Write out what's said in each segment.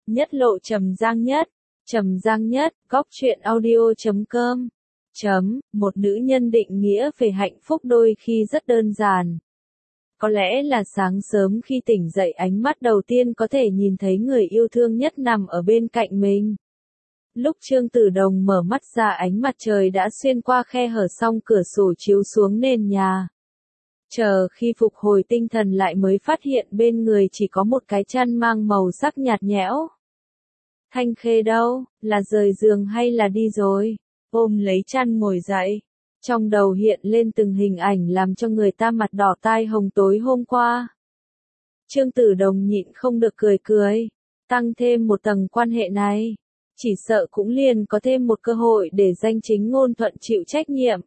Nhất lộ Trầm Giang Nhất, góc truyện audio.com. Một nữ nhân định nghĩa về hạnh phúc đôi khi rất đơn giản. Có lẽ là sáng sớm khi tỉnh dậy ánh mắt đầu tiên có thể nhìn thấy người yêu thương nhất nằm ở bên cạnh mình. Lúc Trương Tử Đồng mở mắt ra ánh mặt trời đã xuyên qua khe hở song cửa sổ chiếu xuống nền nhà. Chờ khi phục hồi tinh thần lại mới phát hiện bên người chỉ có một cái chăn mang màu sắc nhạt nhẽo. Thanh Khê đâu, là rời giường hay là đi rồi? Ôm lấy chăn ngồi dậy. Trong đầu hiện lên từng hình ảnh làm cho người ta mặt đỏ tai hồng tối hôm qua. Trương Tử Đồng nhịn không được cười. Tăng thêm một tầng quan hệ này, chỉ sợ cũng liền có thêm một cơ hội để danh chính ngôn thuận chịu trách nhiệm.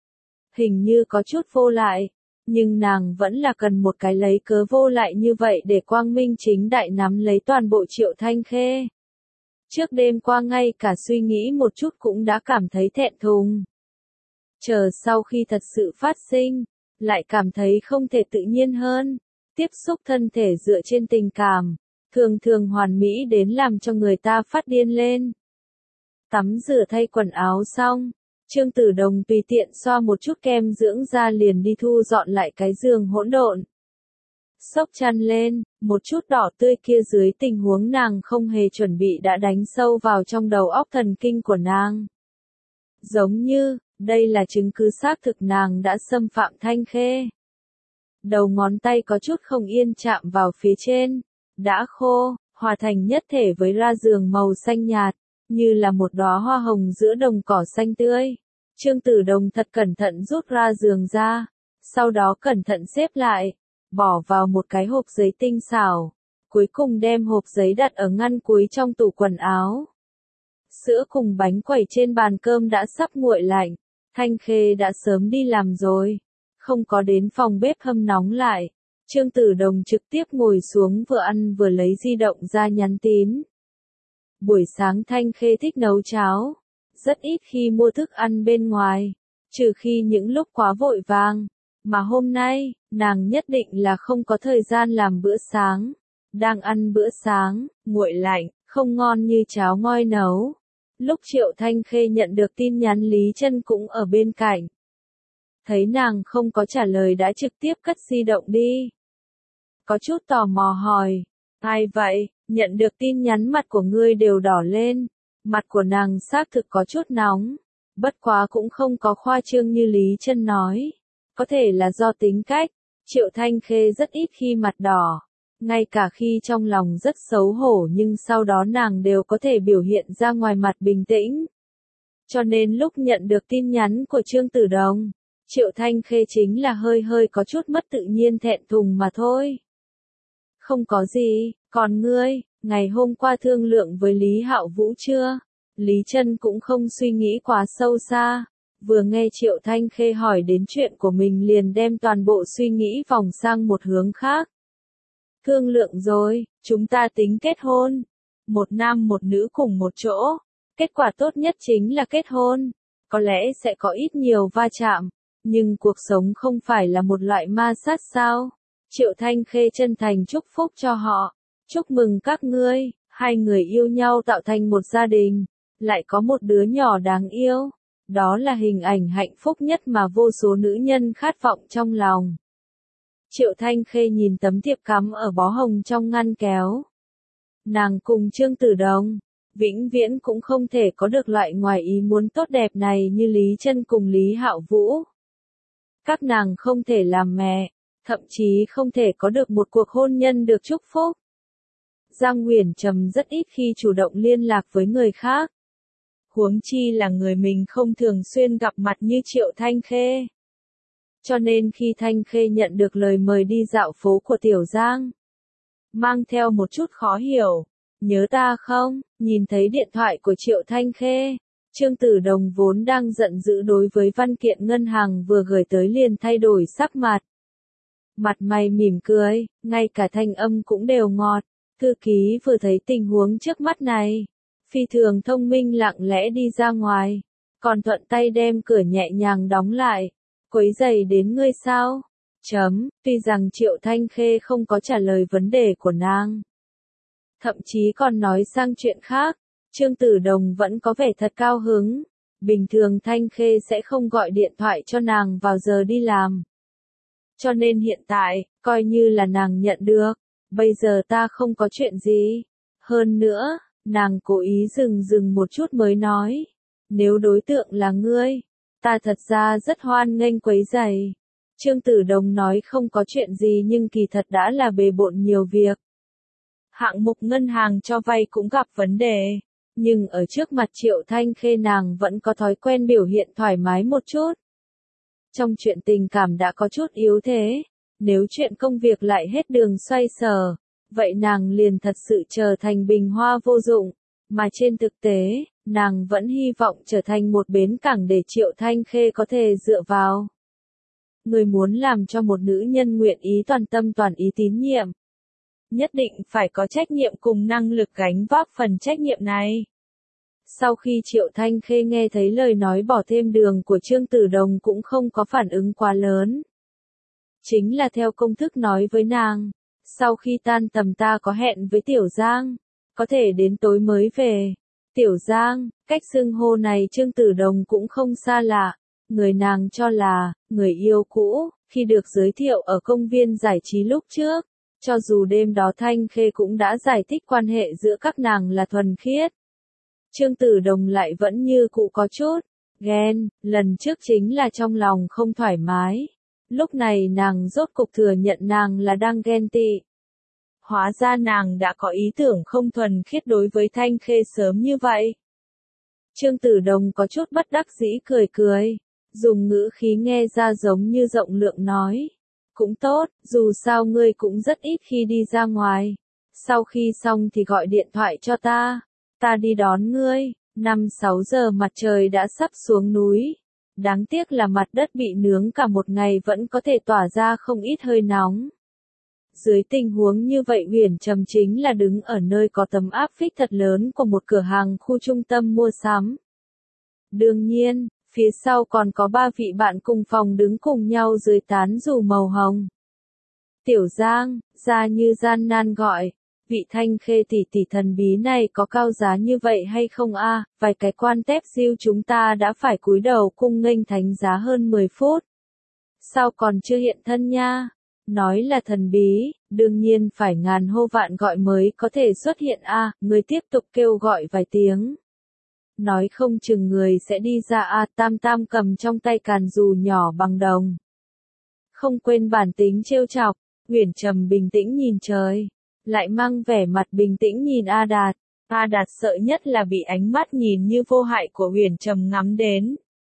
Hình như có chút vô lại, nhưng nàng vẫn là cần một cái lấy cớ vô lại như vậy để quang minh chính đại nắm lấy toàn bộ Triệu Thanh Khê. Trước đêm qua ngay cả suy nghĩ một chút cũng đã cảm thấy thẹn thùng. Chờ sau khi thật sự phát sinh, lại cảm thấy không thể tự nhiên hơn. Tiếp xúc thân thể dựa trên tình cảm, thường hoàn mỹ đến làm cho người ta phát điên lên. Tắm rửa thay quần áo xong, Trương Tử Đồng tùy tiện xoa một chút kem dưỡng da liền đi thu dọn lại cái giường hỗn độn. Xốc chăn lên, một chút đỏ tươi kia dưới tình huống nàng không hề chuẩn bị đã đánh sâu vào trong đầu óc thần kinh của nàng. Giống như, đây là chứng cứ xác thực nàng đã xâm phạm Thanh Khê. Đầu ngón tay có chút không yên chạm vào phía trên, đã khô, hòa thành nhất thể với ra giường màu xanh nhạt, như là một đóa hoa hồng giữa đồng cỏ xanh tươi. Trương Tử Đồng thật cẩn thận rút ra giường ra, sau đó cẩn thận xếp lại, bỏ vào một cái hộp giấy tinh xảo, cuối cùng đem hộp giấy đặt ở ngăn cuối trong tủ quần áo. Sữa cùng bánh quẩy trên bàn cơm đã sắp nguội lạnh, Thanh Khê đã sớm đi làm rồi, không có đến phòng bếp hâm nóng lại. Trương Tử Đồng trực tiếp ngồi xuống vừa ăn vừa lấy di động ra nhắn tin. Buổi sáng Thanh Khê thích nấu cháo, rất ít khi mua thức ăn bên ngoài, trừ khi những lúc quá vội vàng, mà hôm nay, nàng nhất định là không có thời gian làm bữa sáng. Đang ăn bữa sáng, nguội lạnh, không ngon như cháo ngoi nấu. Lúc Triệu Thanh Khê nhận được tin nhắn Lý Chân cũng ở bên cạnh. Thấy nàng không có trả lời đã trực tiếp cất di động đi. Có chút tò mò hỏi, ai vậy? Nhận được tin nhắn mặt của ngươi đều đỏ lên. Mặt của nàng xác thực có chút nóng, bất quá cũng không có khoa trương như Lý Chân nói. Có thể là do tính cách, Triệu Thanh Khê rất ít khi mặt đỏ. Ngay cả khi trong lòng rất xấu hổ nhưng sau đó nàng đều có thể biểu hiện ra ngoài mặt bình tĩnh. Cho nên lúc nhận được tin nhắn của Trương Tử Đồng, Triệu Thanh Khê chính là hơi có chút mất tự nhiên thẹn thùng mà thôi. Không có gì, còn ngươi, ngày hôm qua thương lượng với Lý Hạo Vũ chưa? Lý Chân cũng không suy nghĩ quá sâu xa, vừa nghe Triệu Thanh Khê hỏi đến chuyện của mình liền đem toàn bộ suy nghĩ vòng sang một hướng khác. Thương lượng rồi, chúng ta tính kết hôn. Một nam một nữ cùng một chỗ. Kết quả tốt nhất chính là kết hôn. Có lẽ sẽ có ít nhiều va chạm, nhưng cuộc sống không phải là một loại ma sát sao? Triệu Thanh Khê chân thành chúc phúc cho họ. Chúc mừng các ngươi, hai người yêu nhau tạo thành một gia đình, lại có một đứa nhỏ đáng yêu. Đó là hình ảnh hạnh phúc nhất mà vô số nữ nhân khát vọng trong lòng. Triệu Thanh Khê nhìn tấm thiệp cắm ở bó hồng trong ngăn kéo. Nàng cùng Trương Tử Đồng, vĩnh viễn cũng không thể có được loại ngoài ý muốn tốt đẹp này như Lý Chân cùng Lý Hạo Vũ. Các nàng không thể làm mẹ, thậm chí không thể có được một cuộc hôn nhân được chúc phúc. Giang Huyền Trầm rất ít khi chủ động liên lạc với người khác. Huống chi là người mình không thường xuyên gặp mặt như Triệu Thanh Khê. Cho nên khi Thanh Khê nhận được lời mời đi dạo phố của Tiểu Giang, mang theo một chút khó hiểu, nhớ ta không? Nhìn thấy điện thoại của Triệu Thanh Khê, Trương Tử Đồng vốn đang giận dữ đối với văn kiện ngân hàng vừa gửi tới liền thay đổi sắc mặt. Mặt mày mỉm cười, ngay cả thanh âm cũng đều ngọt. Thư ký vừa thấy tình huống trước mắt này, phi thường thông minh lặng lẽ đi ra ngoài, còn thuận tay đem cửa nhẹ nhàng đóng lại. Quấy rầy đến ngươi sao? Tuy rằng Triệu Thanh Khê không có trả lời vấn đề của nàng. thậm chí còn nói sang chuyện khác. Trương Tử Đồng vẫn có vẻ thật cao hứng. Bình thường Thanh Khê sẽ không gọi điện thoại cho nàng vào giờ đi làm. Cho nên hiện tại, coi như là nàng nhận được. Bây giờ ta không có chuyện gì. Hơn nữa, nàng cố ý dừng một chút mới nói. Nếu đối tượng là ngươi, ta thật ra rất hoan nghênh quấy rầy. Trương Tử Đồng nói không có chuyện gì nhưng kỳ thật đã là bề bộn nhiều việc. Hạng mục ngân hàng cho vay cũng gặp vấn đề. Nhưng ở trước mặt Triệu Thanh Khê nàng vẫn có thói quen biểu hiện thoải mái một chút. Trong chuyện tình cảm đã có chút yếu thế. Nếu chuyện công việc lại hết đường xoay sở, vậy nàng liền thật sự trở thành bình hoa vô dụng. Mà trên thực tế, nàng vẫn hy vọng trở thành một bến cảng để Triệu Thanh Khê có thể dựa vào. Người muốn làm cho một nữ nhân nguyện ý toàn tâm toàn ý tín nhiệm. Nhất định phải có trách nhiệm cùng năng lực gánh vác phần trách nhiệm này. Sau khi Triệu Thanh Khê nghe thấy lời nói bỏ thêm đường của Trương Tử Đồng cũng không có phản ứng quá lớn. Chính là theo công thức nói với nàng. Sau khi tan tầm ta có hẹn với Tiểu Giang. Có thể đến tối mới về. Tiểu Giang, cách xưng hô này Trương Tử Đồng cũng không xa lạ. Người nàng cho là, người yêu cũ, khi được giới thiệu ở công viên giải trí lúc trước. Cho dù đêm đó Thanh Khê cũng đã giải thích quan hệ giữa các nàng là thuần khiết. Trương Tử Đồng lại vẫn như cũ có chút ghen, lần trước chính là trong lòng không thoải mái. Lúc này nàng rốt cục thừa nhận nàng là đang ghen tị. Hóa ra nàng đã có ý tưởng không thuần khiết đối với Thanh Khê sớm như vậy. Trương Tử Đồng có chút bất đắc dĩ cười, dùng ngữ khí nghe ra giống như rộng lượng nói. Cũng tốt, dù sao ngươi cũng rất ít khi đi ra ngoài. Sau khi xong thì gọi điện thoại cho ta đi đón ngươi. 5-6 giờ mặt trời đã sắp xuống núi. Đáng tiếc là mặt đất bị nướng cả một ngày vẫn có thể tỏa ra không ít hơi nóng. Dưới tình huống như vậy Huyền Trầm chính là đứng ở nơi có tấm áp phích thật lớn của một cửa hàng khu trung tâm mua sắm. Đương nhiên, phía sau còn có 3 vị bạn cùng phòng đứng cùng nhau dưới tán dù màu hồng. Tiểu Giang, ra như gian nan gọi. Vị Thanh Khê tỷ tỷ thần bí này có cao giá như vậy hay không a? Vài cái quan tép siêu chúng ta đã phải cúi đầu cung nghênh thánh giá hơn 10 phút. Sao còn chưa hiện thân nha? Nói là thần bí, đương nhiên phải ngàn hô vạn gọi mới có thể xuất hiện a. Người tiếp tục kêu gọi vài tiếng. Nói không chừng người sẽ đi ra a. Tam Tam cầm trong tay càn dù nhỏ bằng đồng. Không quên bản tính trêu chọc, Huyền Trầm bình tĩnh nhìn trời. Lại mang vẻ mặt bình tĩnh nhìn A Đạt. A Đạt sợ nhất là bị ánh mắt nhìn như vô hại của Huyền Trầm ngắm đến.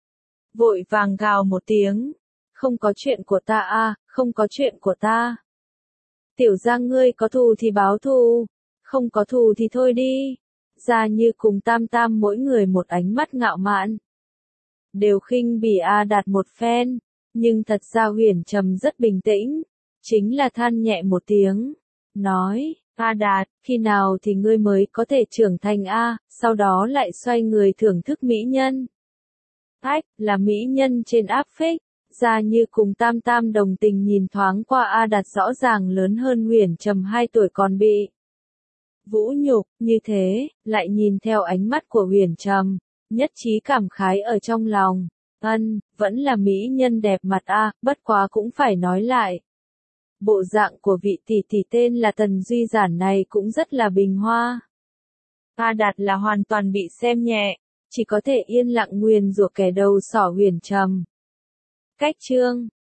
Vội vàng gào một tiếng. Không có chuyện của ta a, không có chuyện của ta. Tiểu Giang ngươi có thù thì báo thù, không có thù thì thôi đi. Ra như cùng Tam Tam mỗi người một ánh mắt ngạo mạn. Đều khinh bỉ A Đạt một phen, nhưng thật ra Huyền Trầm rất bình tĩnh. Chính là than nhẹ một tiếng. Nói, A Đạt, khi nào thì ngươi mới có thể trưởng thành a? Sau đó lại xoay người thưởng thức mỹ nhân. Ách, là mỹ nhân trên áp phích. Ra như cùng Tam Tam đồng tình nhìn thoáng qua A Đạt rõ ràng lớn hơn Huyền Trầm 2 tuổi còn bị vũ nhục, như thế, lại nhìn theo ánh mắt của Huyền Trầm, nhất trí cảm khái ở trong lòng. Vẫn là mỹ nhân đẹp mặt a, bất quá cũng phải nói lại. Bộ dạng của vị tỷ tỷ tên là Tần Duy Giản này cũng rất là bình hoa. A Đạt là hoàn toàn bị xem nhẹ, chỉ có thể yên lặng nguyền rủa kẻ đầu sỏ Huyền Trầm. Cách chương